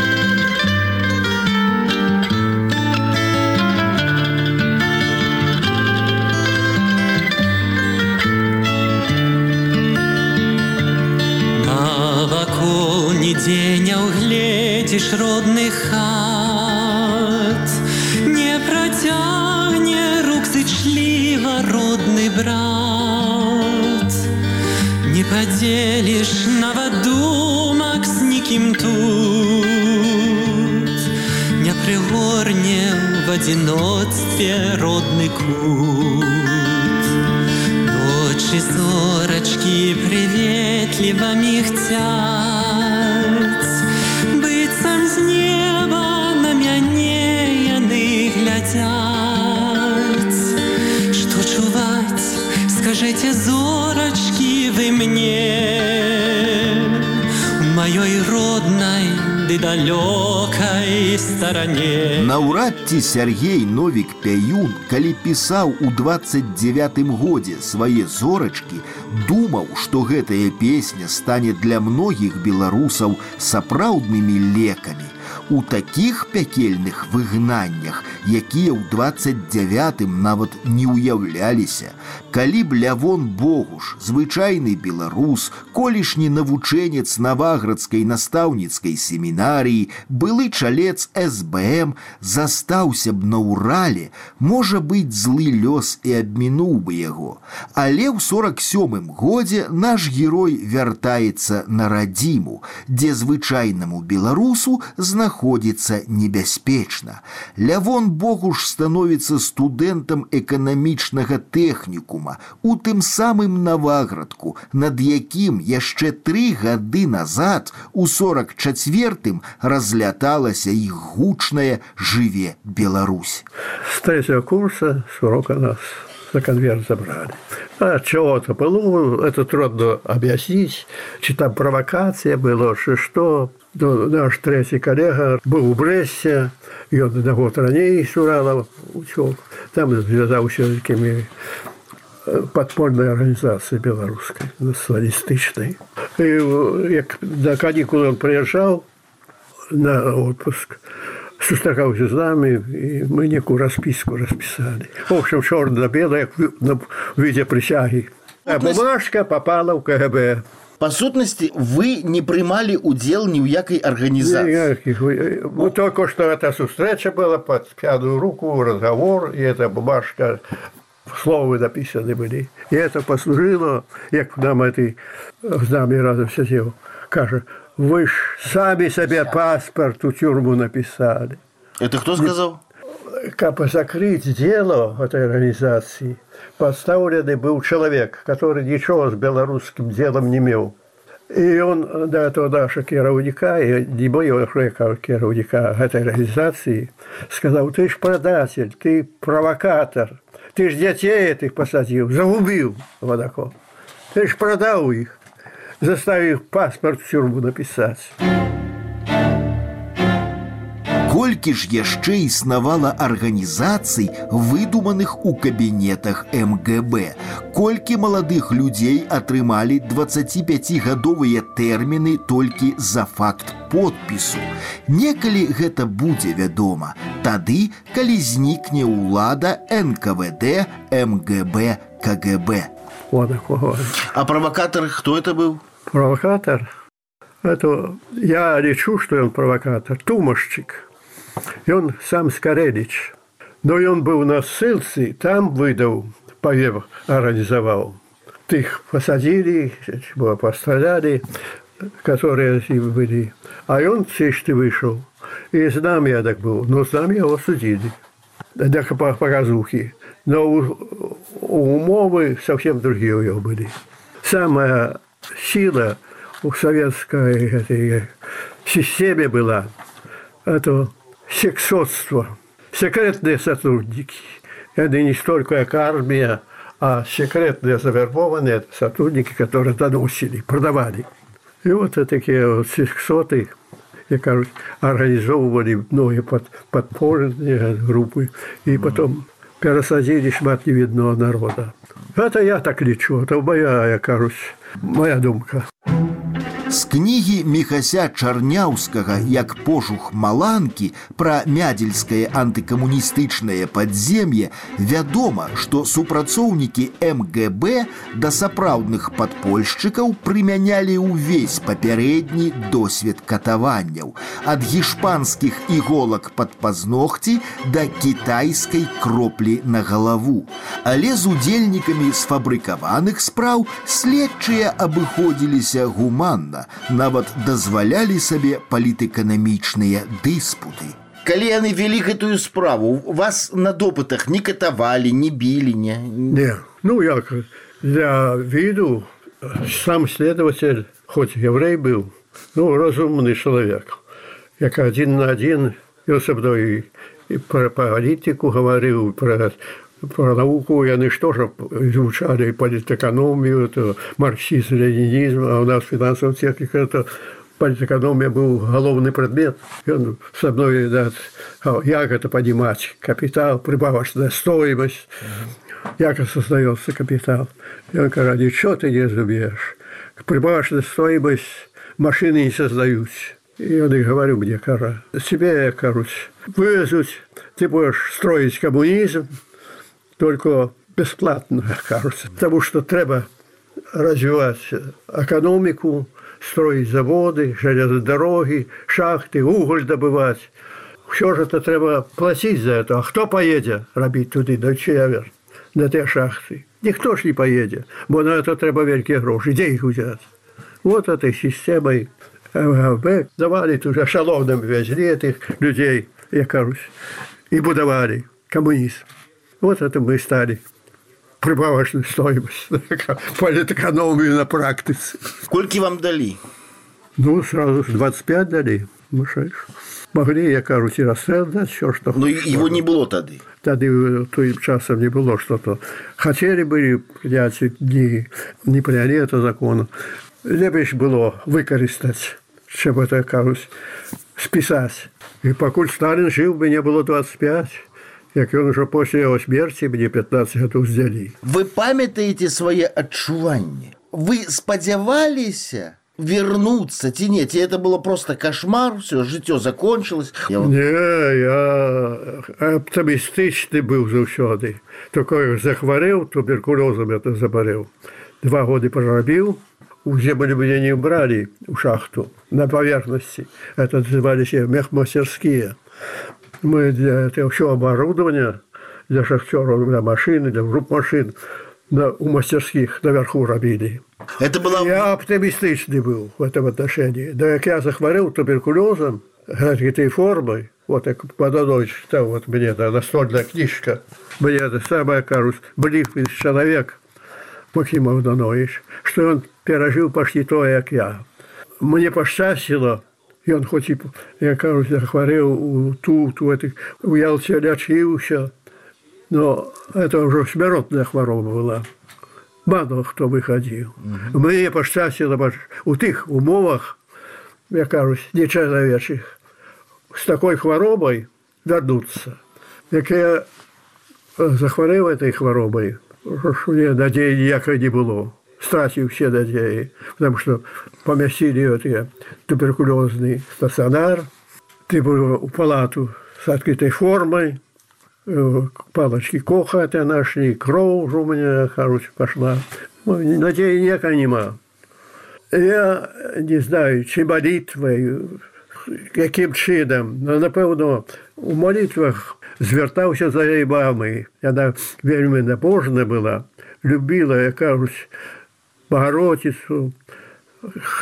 Нигде не угледишь родных хат, не протягне рук зычливо родный брат, не поделишь новодумок с никим тут, не пригорне в одиночестве родный кут. Ночи зорочки приветливо михтят, быццам з неба на мяне яны глядят. Что чувать, скажите, зорочки, вы мне, в моей родной ды далёкай стороне. Наўрад ці Сяргей Новік Пяюн, калі пісаў у 29-м годзе свае зорачкі, думаў, што гэтая песня стане для многіх беларусаў сапраўднымі лекамі. У такіх пякельных выгнаннях, якія ў 29-м нават не ўяўляліся, калі б Лявон Богуш, звычайны беларус, колішні навучэнец Наваградскай настаўніцкай семінарыі, былы чалец СБМ, застаўся б на Урале, можа быць, злы лёс і абмінуў бы яго. Але ў 47-м годзе наш герой вяртаецца на радзіму, дзе звычайнаму беларусу знаходзіцца небяспечна. Лявон Богуш становіцца студэнтам эканамічнага тэхнікума у тым самым Наваградку, над якім яшчэ 3 гады назад, у 44-м, разляталася іх гучная «Жыве Беларусь». С 3-го курса с урока нас за конверт забрали. А чего-то было, это трудно объяснить, чи там провокация была, что. Наш 3-й коллега был у Бресте, и он на год ранее с Урала учил. Там связался с такими подпольной организацией белорусской, националистичной. И як на каникулы он приезжал на отпуск, сустракался с нами, и мы некую расписку расписали. В общем, черно-белое в виде присяги. А бумажка попала в КГБ. По сутности, вы не принимали удел ни в якой организации. Ну, только что эта встреча была под пьяную руку, разговор, и эта бумажка, слова написаны были. И это послужило, как нам этой с нами разом сидел, каже, вы ж сами себе паспорт у тюрьму написали. Это кто сказал? Как закрыть дело этой организации, поставленный был человек, который ничего с белорусским делом не имел. И он до этого нашего керовника, и не моего керовника этой организации, сказал, ты ж предатель, ты провокатор, ты ж детей этих посадил, загубил вот такого. Ты ж продал их, заставив паспорт в тюрьму написать. Колькі ж яшчэ існавала арганізацый, выдуманых у кабінетах МГБ, колькі маладых людзей атрымалі 25-гадовыя тэрміны толькі за факт подпісу. Некалі гэта будзе вядома, тады, калі знікне ўлада НКВД, МГБ, КГБ. А провокатор кто это был? Провокатор? Это я речу, что он провокатор. Тумашчик. И он сам Скорелич. Но и он был на ссылке, там выдал, повев организовал. Их посадили, постреляли, которые были. А он чисто вышел. И с нами я так был. Но с нами его судили. для показухи. Но умовы совсем другие у него были. Самая сила в советской этой системе была – это сексотство, секретные сотрудники. Это не столько как армия, а секретные завербованные сотрудники, которые доносили, продавали. И вот такие вот сексоты, кажется, организовывали многие подпольные группы, и потом пересадили шмат невидного народа. Это я так лечу, это моя думка. З кнігі Міхася Чарняўскага «Як пожух маланкі» пра мядзельскае антыкамуністычнае падзем'е вядома, што супрацоўнікі МГБ да сапраўдных падпольшчыкаў прымянялі ўвесь папярэдні досвед катаванняў. Ад гішпанскіх іголак пад пазногці да кітайскай кроплі на галаву. Але з удзельнікамі сфабрыкаваных спраў следчыя абыходзіліся гуманна, нават дазвалялі сабе палітэканамічныя дыспуты. Калі яны вялі гэтую справу, вас на допытах не катавалі, не білі, не? Не, як для виду сам следователь, хоть еврей был, разумный человек, як один на один, я со мной и про политику говорил, про науку, яны что же изучали политэкономию, это марксизм, ленинизм, а у нас финансовая техника, это политэкономия был головный предмет. И он со мной, как это понимать, капитал, прибавочная стоимость, как создается капитал. И он говорит, ничего ты не разумеешь, прибавочная стоимость машины не создаются. И я говорю мне, тебе, вывезут, ты будешь строить коммунизм, только бесплатно, кажется. Потому что треба развивать экономику, строить заводы, железные дороги, шахты, уголь добывать. Все же это треба платить за это. А кто поедет робить туди, до Чевер, на те шахты? Никто ж не поедет. Бо на это треба великие гроши. Где их взять? Вот этой системой МГБ давали туда шаловным везли этих людей, я кажусь, и будовали коммунизм. Вот это мы стали. Прибавочную стоимость. Политэкономию на практике. Сколько вам дали? Сразу 25 дали. Могли, я кажу, и расстрел дать, все, что... Но его не было тогда. Тогда тем часом не было что-то. Хотели были принять дни, не приняли это закон. Лепше было выкористать, чем это, кажусь, списать. И покуль Сталин жил, бы не было 25. Як ён ужо пасля яго смерці мне 15 гадоў здзялі. Вы памятаеце свае адчуванні? Вы спадзяваліся вернуцца ці не? Ці это было просто кошмар, все, жыццё закончилось? Не, я оптимістычны быў заўсёды. Только захварэў, туберкулёзам это забарэў. 2 годы прарабіў, у землю меня не брали у шахту на поверхности. Это назывались мехмастерские. Мы для этого все оборудование, для шахтеров, для машин, для групп машин у мастерских наверху робили. Это было... Я оптимистичный был в этом отношении. Да как я захворел туберкулезом, этой формой, вот как Богданович читал, вот мне настольная книжка, мне это самое, кажется, близкий человек, Максим Богданович, что он пережил почти то, как я. Мне пощастило. Ён хоць і, я кажу, захварэў у Ялце лячыўся, но это ўжо смяротная хвароба была. Мало хто выхадзіў. Мне пашчасціла у тых умовах, я кажу, нечалавечых, з такой хваробай вярнуцца. Як я захварэў этой хваробай, надзеі ніякай не было. Стратил все надеи, потому что поместили туберкулезный стационар, ты был в палату с открытой формой, палочки Коха это нашли, кровь у меня, пошла. Надеи никакой нема. Я не знаю, чи молитвой, каким чином, но, напевно, у молитвах звертався за її мамою. Вона вельми набожна була, любила, я кажуть, Богородицу,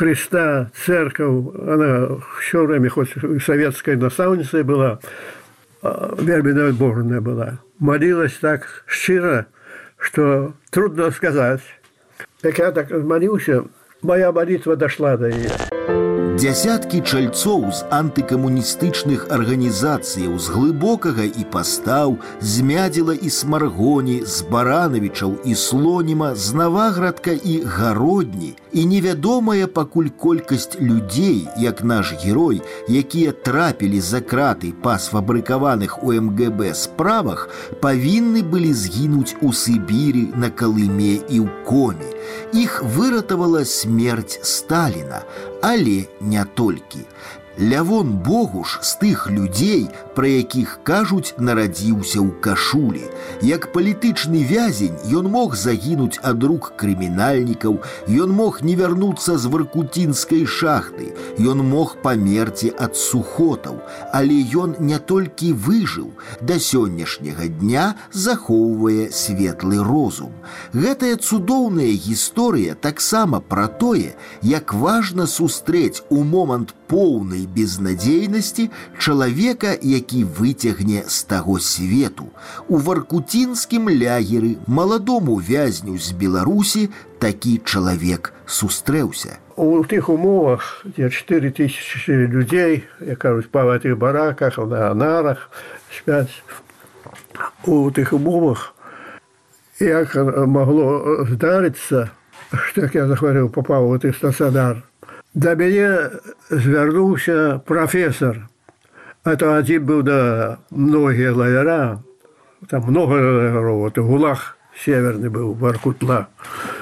Христа, церковь. Она все время, хоть советской наставницей была, вельми набожная была. Молилась так щиро, что трудно сказать. Так я так молился, моя молитва дошла до нее. Дзясяткі чальцоў з антыкамуністычных арганізацыяў з глыбокага і пастаў, з Мядзела і Смаргоні, з Баранавічаў і Слоніма, з Наваградка і Гародні, і невядомая пакуль колькасць людзей, як наш герой, якія трапілі за краты па сфабрыкаваных у МГБ справах, павінны былі згінуць у Сібіры, на Калыме і ў Коме. Іх выратавала смерць Сталіна, але не толькі. Лявон Богуш з тых людзей, пра якіх кажуць, нарадзіўся ў Кашулі. Як палітычны вязень ён мог загінуць ад рук крымінальнікаў, ён мог не вярнуцца з варкуцінскай шахты, ён мог памерці ад сухотаў, але ён не толькі выжыў, да сённяшняга дня захоўвае светлы розум. Гэтая цудоўная гісторыя таксама пра тое, як важна сустрэць у момант поўнай безнадзейнасці чалавека, які выцягне з таго свету. У варкуцінскім лягеры маладому вязню з Беларусі такі чалавек сустрэўся. У тых умовах, дзе 4000 людзей, як кажуць, па гэтых бараках, на нарах спяць, у тых умовах, як магло здарыцца, што як я захварэў, папаў у гэты стацыянар, да мяне звярнуўся прафесор. Это адзін быў да многія лагера, там много лагеров, ГУЛАГ северны быў, Воркутла.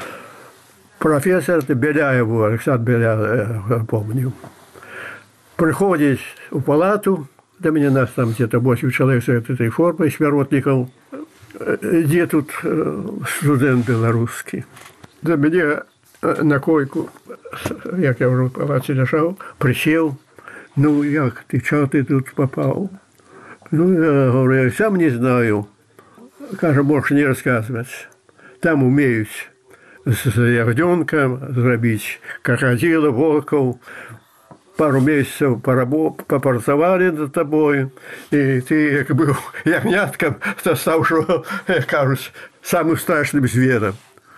Профессор Беляев, Александр Беляев, помню. Приходит в палату, до меня нас там где-то 8 человек с этой формой, смиротников, где тут студент белорусский. До меня на койку, як я уже в палаце лежал, присел. Ну, як ты, чего ты тут попал? Ну, я говорю, я сам не знаю. Кажа, можешь не рассказывать. Там умеют с ягненком зрабіць крокодила, волков. Пару месяцев попрацавали над тобой, и ты, как был ягнятком, стал, что, кажуть, самым страшным звером.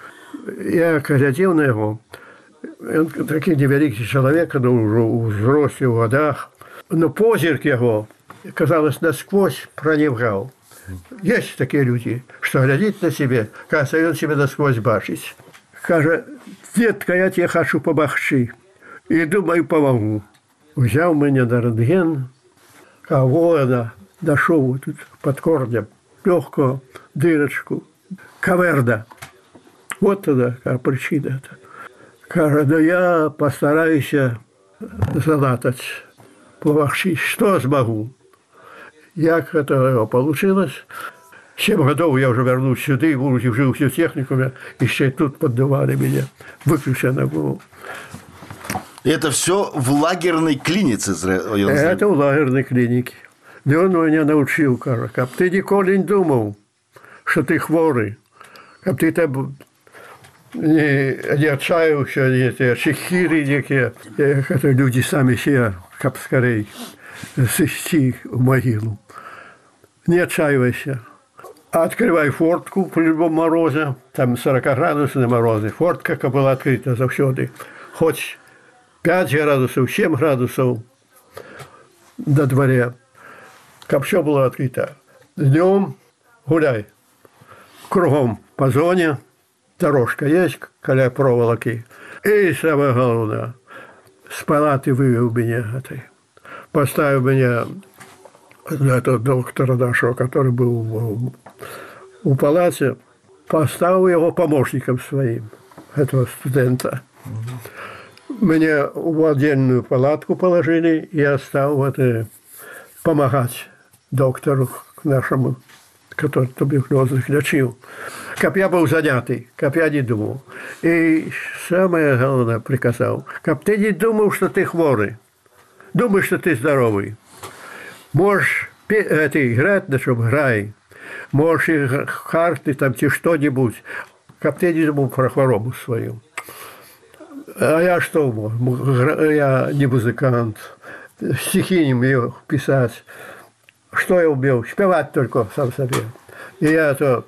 Я глядел на его. Он такий невеликий человек, но уже у взрослі, у годах. Но позірк его, казалось, насквозь проникал. Есть такие люди, что глядит на себе, кажется, он себя насквозь бачить. Каже, детка, я тебе хочу помогчи. И думаю, помогу. Взял меня на рентген, воина, дошел вот тут под корнем, легкую дырочку, каверда. Вот тогда причина-то. Каже, да я постараюсь залатать, помогчи, что смогу. Як это получилось? 7 годов я уже вернусь сюда, будучи жил в техникуме, еще тут поддавали меня, выключено было. Это все в лагерной клинике? Это в лагерной клинике. И он меня научил, каже, как ты никогда не думал, что ты хворый, как ты там не отчаялся, эти чехиры некие, это люди сами себя, как скорее, сыщи в могилу. Не отчаивайся. Открывай фортку при любом морозе, там 40-градусные морозы. Фортка была открыта завсёды. Хоть 5 градусов, 7 градусов на дворе. Как все было открыто. Днем гуляй. Кругом по зоне. Дорожка есть, коля проволоки. И самое главное, с палаты вывел меня этой. Поставил меня этого доктора нашего, который был у палате, поставил его помощником своим, этого студента. Меня в отдельную палатку положили, и я стал помогать доктору нашему, который туберкулезных лечил. Как я был занятый, как я не думал. И самое главное приказал, как ты не думал, что ты хворый, думаешь, что ты здоровый. Можешь играть, на чем играй. Можешь карты там, что-нибудь. Как ты не думал про хворобу свою. А я что мог? Я не музыкант. Стихи не умею писать. что я умел? Спевать только сам себе. И я то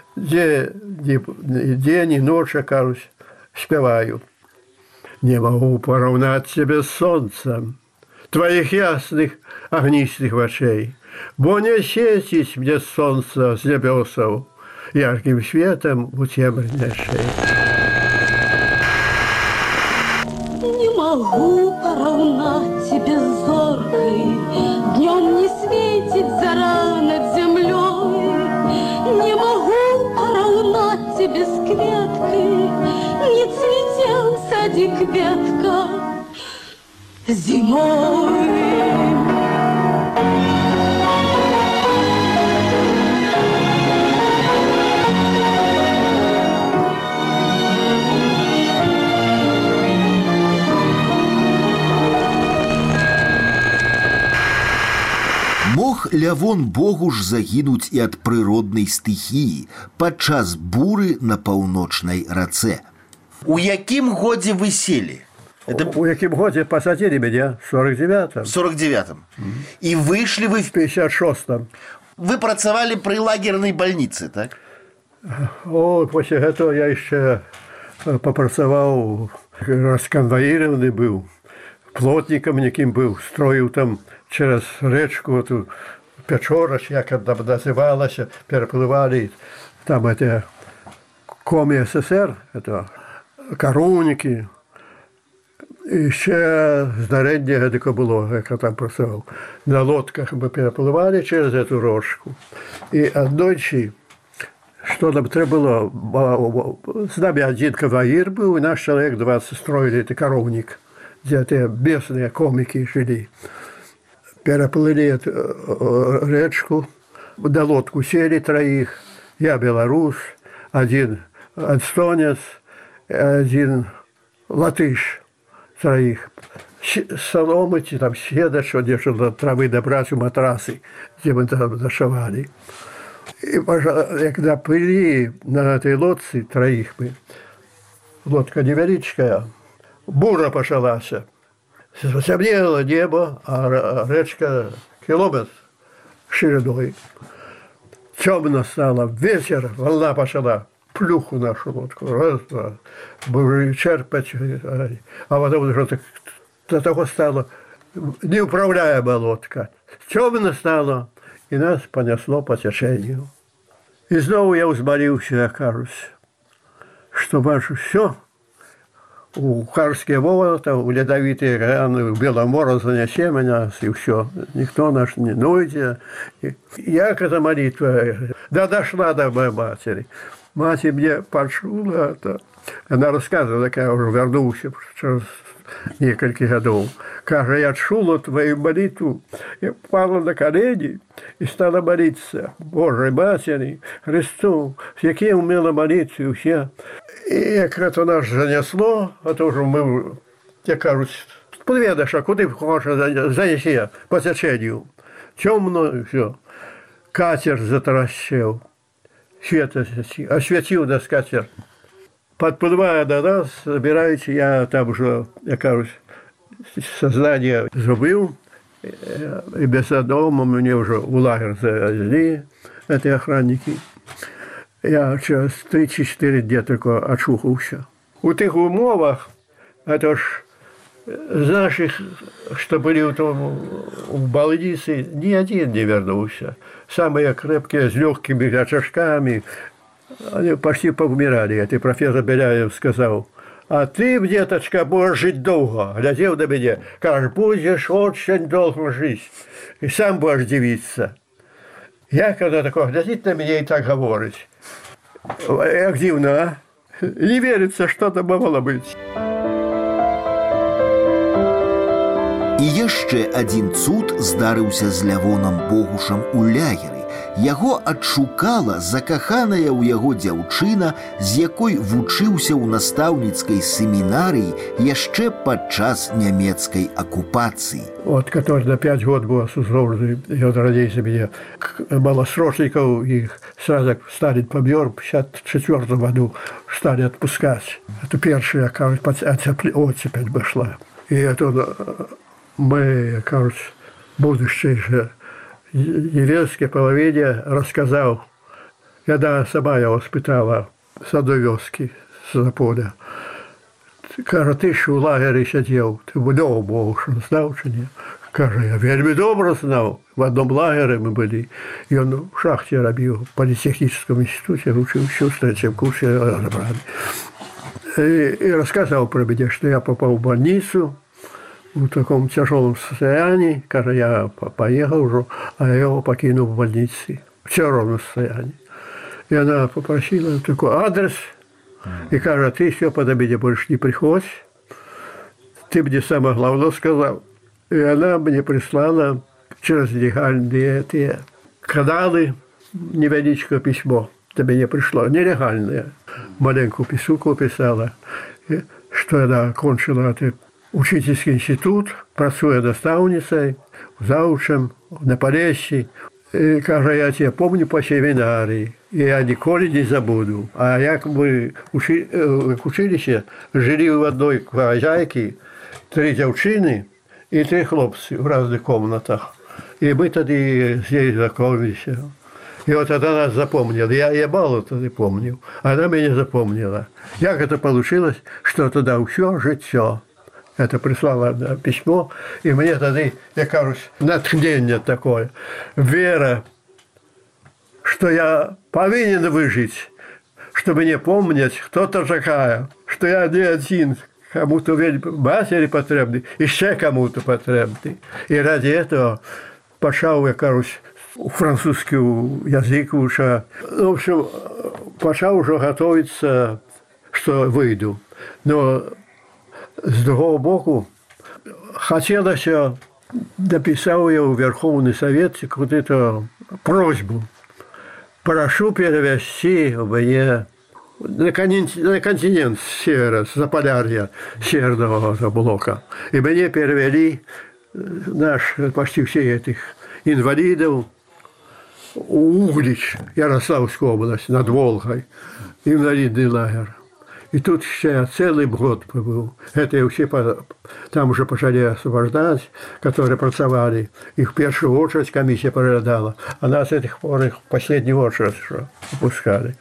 день и ночь, кажется, спеваю. Не могу поравнать тебе с солнцем твоих ясных огнистых очей, бо не светить мне солнце с небесов ярким светом у темной шеи. Не могу поравнать тебе с зоркой, днем не светит зара над землей. Не могу поравнать тебе с кветкой, не цветел садик ветка зимой. Мог Лявон Богуш загінуць і ад прыроднай стыхіі падчас буры на паўночнай рацэ. У якім годзе вы селі? У якім годзе посадили меня? В 49-м. В 49-м. І выйшлі вы В 56-м. Вы працавалі пры лагернай бальніцы, так? О, после этого я еще попрацаваў, расконвоированы был, плотником неким был, строил там через речку, эту Печорач, як она называлась, переплывали там это Коми СССР, это коровники. І ще здарення таке було, як я там працював. На лодках ми перепливали через цю річку. І одночі, що нам треба було, з нами один конвоїр був, і наш чоловік 20 строили цей коровник, де ті місцеві комики жили. Переплыли эту речку, на лодку сели троих, я белорус, один эстонец, один латыш. Троих. Соломы, там седа, что держали травы добрать у матрасы, где мы там зашивали. И когда плыли на этой лодце троих мы, лодка невеличкая, бура пошалась. Темнело небо, а речка километр шириной. Темно стало, ветер, волна пошла. Плюху нашу лодку, раз, два, будем черпать, а потом уже до того стало неуправляемая лодка. Темно стало, и нас понесло по течению. И снова я взмолился, окажусь, что ваше все, у Харские ворота, у ледовитые океаны, у Беломора занесе меня, и все. Никто нас не нойдет. Як эта молитва, да дошла до моей матери. Мать мне почула это. Она рассказывала, как я уже вернулся через несколько годов. Кажется, я чула твою молитву. Я пала на колени и стала молиться. Божьей Матери, Христу, с яким умела молиться и все. И как это нас занесло, а то уже мы, я кажется, подведаешь, а куда хочешь занеси по течению. Темно и все. Катер затаращил. Свет осветил на скатер. Подплывая до нас, забираете, я там уже, я кажется, сознание забыл. И без дома мне уже в лагерь завезли, эти охранники. Я через 3-4 дня только очухался. У тех умовах, это ж з наших, что были в больнице, ни один не вернулся. Самые крепкие, с легкими очажками, они почти поумирали. Это профессор Беляев сказал: а ты, деточка, будешь жить долго. Глядел на меня, как будешь очень долго жить. И сам будешь дивиться. Я когда такой глядит на меня и так говорит. Як дивно, а? Не верится, что это могло быть. І яшчэ адзін цуд здарыўся з Лявонам Богушам у лягеры. Яго адшукала закаханая ў яго дзяўчына, з якой вучыўся ў настаўніцкай семінарыі яшчэ падчас нямецкай акупацыі. Вот, который на 5 год был осужден, его родители меня, малосрочников, их сразу стали помер, в 1954 году стали отпускать. Это первая, кажется, оцепень пошла. И это мы, кажется, будущее же деревенской половине рассказал, когда сама его спытала с одной вёски, з поля. Каже, ти ж у лагері сидів, ти много Бог знав чи ні? Каже, я вельми добре знав. В одному лагері ми були. І він в шахті робив, в політехнічному інституті, учився в третьем курсе. И рассказал про меня, что я попал в больницу в таком тяжелом состоянии. Каже, я поехал уже, а я его покинул в больнице в тяжелом состоянии. И она попросила такой адрес. И каже, ты все подо меня больше не приходь. Ты мне самое главное сказал. И она мне прислала через легальные эти каналы невеличкое письмо. До меня пришло нелегальное. Маленькую писулку писала, что она окончила учительский институт, працуя наставницей, заучем на Полесье. И, каже, я тебя помню по семинарии, и я николи не забуду. А як мы в училище жили в одной хозяйке, 3 девчины и 3 хлопцы в разных комнатах. И мы тогда здесь знакомились. И вот она нас запомнила. Я мало тогда помнил. Она меня запомнила. Як это получилось, что тогда все життя. Это прислала письмо, и мне тогда, я кажусь, натхнение такое. Вера, что я повинен выжить, чтобы не помнить, кто то такая, что я не один, кому-то матери потребный, еще кому-то потребный. И ради этого пошел, я кажусь, французский язык уже. В общем, пошел уже готовиться, что выйду. Но с другого боку, хотелось, написал я в Верховный Совет какую-то просьбу. Прошу перевести мне на континент севера, с Заполярья, северного блока. И мне перевели почти все этих инвалидов в Углич, Ярославскую область, над Волгой, инвалидный лагерь. И тут я целый год побыл. Это я все там уже пошли освобождать, которые працевали. Их в первую очередь комиссия проглядала, а нас этих пор их в последнюю очередь выпускали.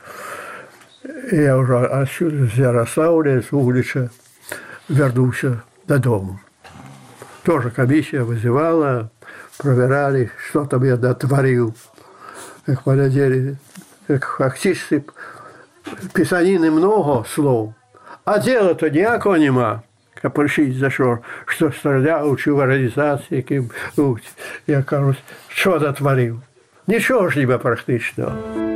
И я уже отсюда, с Ярославля, с Углича, вернулся додому. Тоже комиссия вызывала, проверяли, что там я дотворил. Как полетели, как артисты, писанины много слов, а дела-то ніякого нема. Как пришить за що стріляв, чи в організації, яким, я кажу, що дотворив. Нічого ж ніби практично.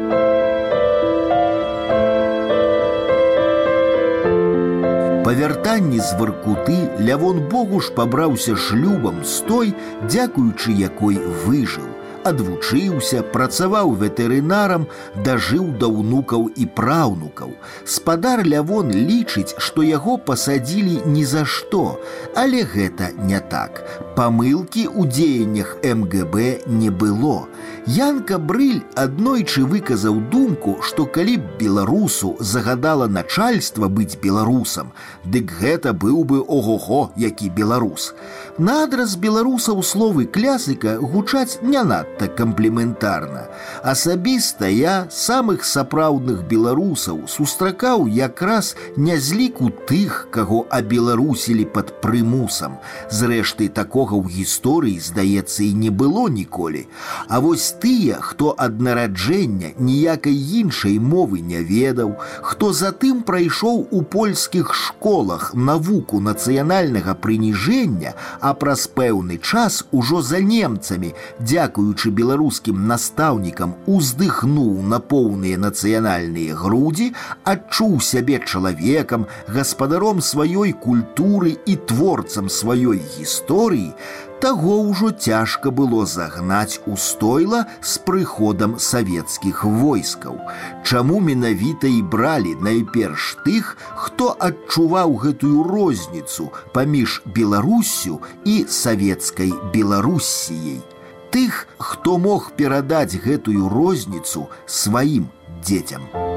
Па вяртанні з Воркуты Лявон Богуш пабраўся шлюбам з той, дзякуючы якой выжыў. Адвучыўся, працаваў ветэрынарам, дажыў да ўнукаў і праўнукаў. Спадар Лявон лічыць, што яго пасадзілі ні за што, але гэта не так. Памылкі ў дзеяннях МГБ не было. Янка Брыль аднойчы выказаў думку, што калі б беларусу загадала начальства быць беларусам, дык гэта быў бы ого-го, які беларус. На адрас беларусаў словы клясыка гучаць не надта кампліментарна. Асабіста я самых сапраўдных беларусаў сустракаў якраз не з ліку тых, каго абеларусілі пад прымусам. Зрэшты, такога ў гісторыі, здаецца, і не было ніколі. А вось тыя, хто ад нараджэння ніякай іншай мовы не ведаў, хто затым прайшоў у польскіх школах навуку нацыянальнага прыніжэння, а праз пэўны час ужо за немцамі, дзякуючы беларускім настаўнікам, уздыхнуў на поўныя нацыянальныя грудзі, адчуў сябе чалавекам, гаспадаром сваёй культуры і творцам сваёй гісторыі, таго ўжо цяжка было загнаць у стойла з прыходам савецкіх войскаў. Чаму менавіта і бралі найперш тых, хто адчуваў гэтую розніцу паміж Беларуссю і савецкай Беларуссіяй? Тых, хто мог перадаць гэтую розніцу сваім дзецям.